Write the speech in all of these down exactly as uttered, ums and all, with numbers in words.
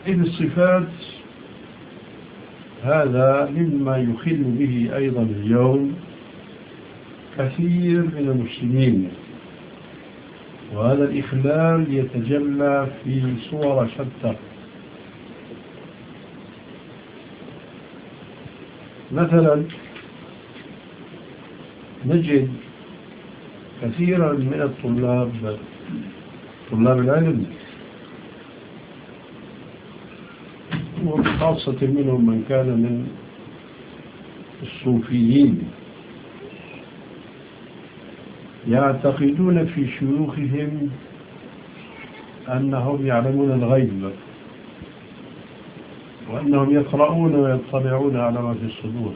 توحيد الصفات هذا مما يخل به أيضا اليوم كثير من المسلمين، وهذا الإخلال يتجلى في صور شتى. مثلا نجد كثيرا من الطلاب طلاب العلم، وخاصة منهم من كان من الصوفيين، يعتقدون في شيوخهم أنهم يعلمون الغيب، وأنهم يقرؤون ويطلعون على ما في الصدور،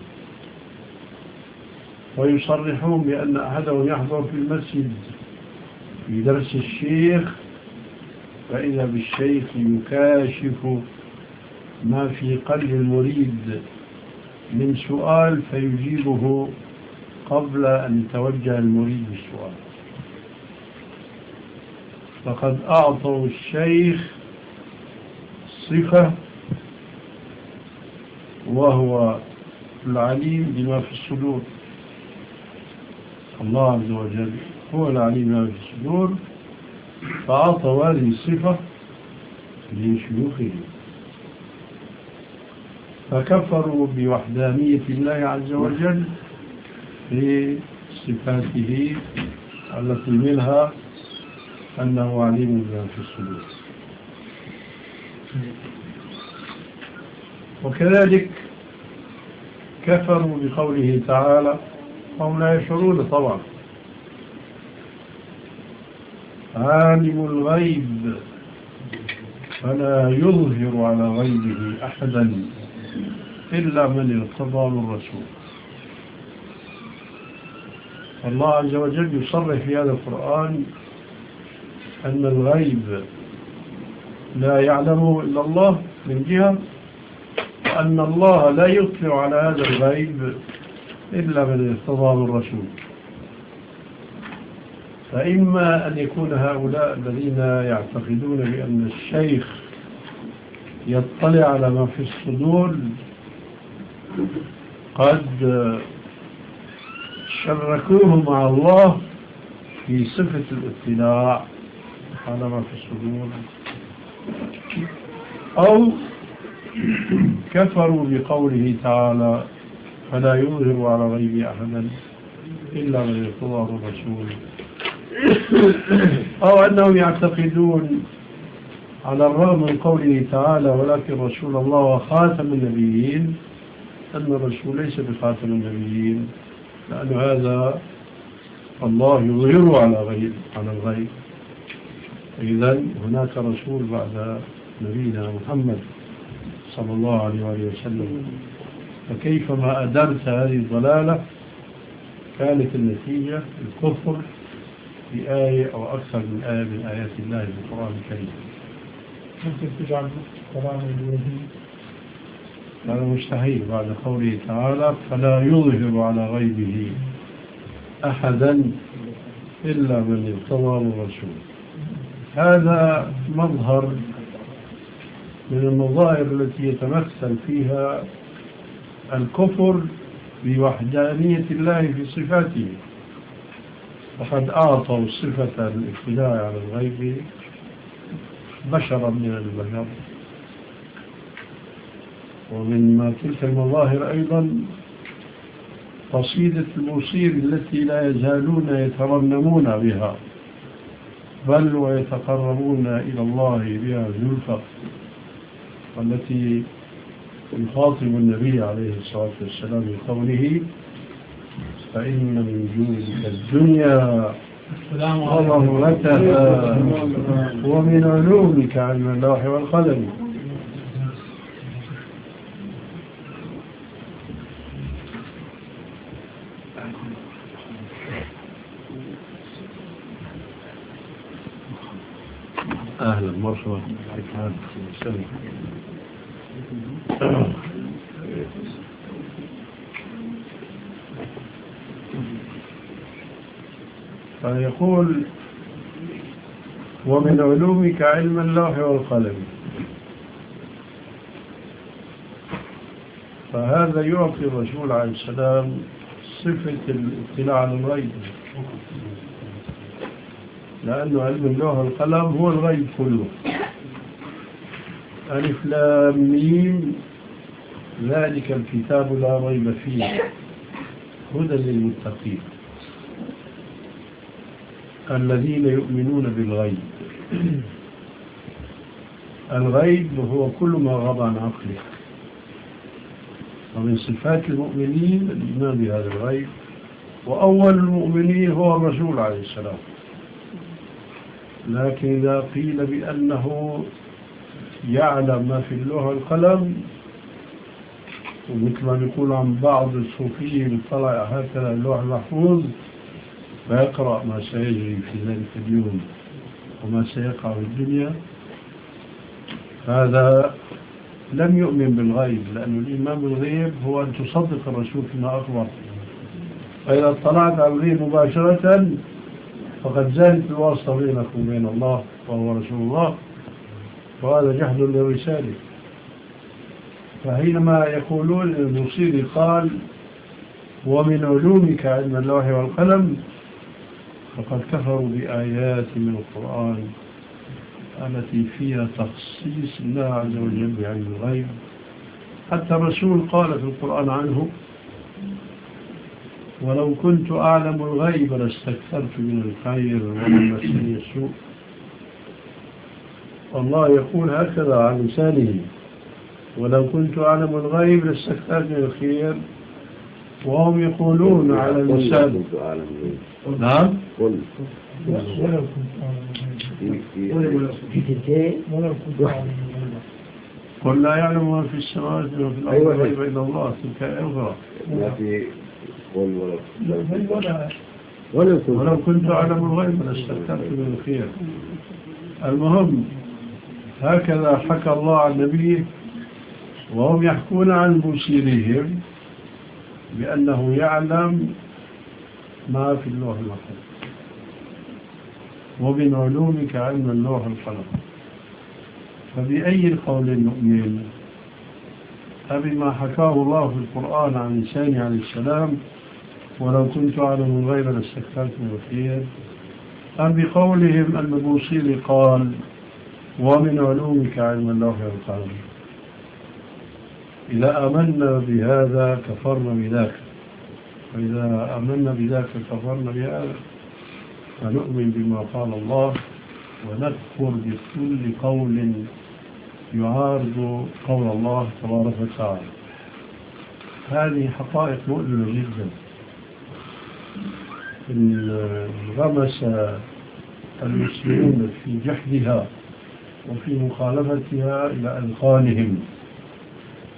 ويصرحون بأن أحدهم يحضر في المسجد في درس الشيخ فإذا بالشيخ يكاشف ما في قلب المريد من سؤال فيجيبه قبل أن يتوجه المريد بالسؤال. فقد أعطوا الشيخ صفة وهو العليم بما في الصدور. الله عز وجل هو العليم بما في الصدور، فأعطوا هذه الصفة لشيوخه، فكفروا بوحدانية الله عز وجل في صفاته التي منها أنه عليم بما في الصدور. وكذلك كفروا بقوله تعالى وهم لا يشعرون طبعا: عالم الغيب فلا يظهر على غيبه أحدا إلا من ارتضى من رسول. الله عز وجل يصرح في هذا القرآن أن الغيب لا يعلمه إلا الله من جهة، وأن الله لا يطلع على هذا الغيب إلا من ارتضى من رسول. فإما أن يكون هؤلاء الذين يعتقدون بأن الشيخ يطلع على ما في الصدور قد شركوه مع الله في صفة الاطلاع على ما في الصدور، أو كفروا بقوله تعالى فلا يظهر على غيب أحدا إلا من ارتضى من رسول، أو أنهم يعتقدون على الرغم من قوله تعالى ولكن رسول الله وخاتم النبيين أن الرسول ليس بخاتم النبيين، لأن هذا الله يظهر على غيب على الغيب. إذن هناك رسول بعد نبينا محمد صلى الله عليه وسلم، فكيفما أدرت هذه الضلالة كانت النتيجة الكفر بآية أو أكثر من آية من آيات الله في القرآن الكريم. ممكن تجعل كلام الوهي هذا مستحيل بعد قوله تعالى فلا يظهر على غيبه أحدا إلا من ارتضى من رسول. هذا مظهر من المظاهر التي يتمثل فيها الكفر بوحدانية الله في صفاته، وقد أعطوا صفة الاطلاع على الغيب بشرا من البشر. ومن تلك المظاهر أيضا قصيدة المصير التي لا يزالون يترنمون بها، بل ويتقربون إلى الله بها زلفى، والتي يخاطب النبي عليه الصلاة والسلام بقوله فإن من جودك الدنيا وضرتها ومن علومك علم اللوح والقلم. أهلا مرحبا كيف حالك؟ سلام. فيقول ومن علومك علم اللوح والقلم. فهذا يعطي الرسول عليه السلام صفة الاطلاع على الغيب، لأنه علم اللوح والقلم هو الغيب كله. ألف لام ميم ذلك الكتاب لا ريب فيه هدى للمتقين الذين يؤمنون بالغيب. الغيب هو كل ما غاب عن عقله، ومن صفات المؤمنين الإيمان بهذا الغيب، وأول المؤمنين هو الرسول عليه السلام. لكن إذا قيل بأنه يعلم ما في اللوح والقلم، ومثل ما يقول عن بعض الصوفيين طلع هكذا اللوح المحفوظ فيقرأ ما سيجري في ذلك اليوم وما سيقع في الدنيا، هذا لم يؤمن بالغيب، لأن الإيمان بالغيب هو أن تصدق الرسول فيما أخبر. فإذا اطلعت على الغيب مباشرة فقد زالت الواسطة بينك وبين الله وهو رسول الله، وهذا جهد للرسالة. فحينما يقولون البوصيري قال ومن علومك علم اللوح والقلم، فقد كفروا بآيات من القرآن التي فيها تخصيص الله عز وجل بعلم الغيب. حتى الرسول قال في القرآن عنه ولو كنت أعلم الغيب لاستكثرت من الخير ومن مسني السوء. الله يقول هكذا عن لسانه ولو كنت أعلم الغيب لاستكثرت من الخير، وهم يقولون على اللسان نعم ولو كنت أعلم قل لا يعلم ما في السماوات وفي الأرض الغيب إلا الله. تلك أخرى ولو كنت أعلم الغيب لاستكثرت من الخير. المهم هكذا حكى الله عن نبيه، وهم يحكون عن بوصيرهم بأنه يعلم ما في اللوح والقلم. ومن علومك علم اللوح والقلم. فبأي القول نؤمن؟ أبما حكاه الله في القرآن عن لسانه عليه السلام ولو كنت أعلم الغيب لاستكثرت من الخير، أم بقولهم أن البوصيري قال ومن علومك علم اللوح والقلم؟ إذا آمنا بهذا كفرنا بذاك، وإذا آمنا بذاك كفرنا بهذا، فنؤمن بما قال الله ونكفر بكل قول يعارض قول الله تبارك وتعالى. هذه حقائق مؤلمة جدا انغمس المسلمون في جحدها وفي مخالفتها إلى أذقانهم.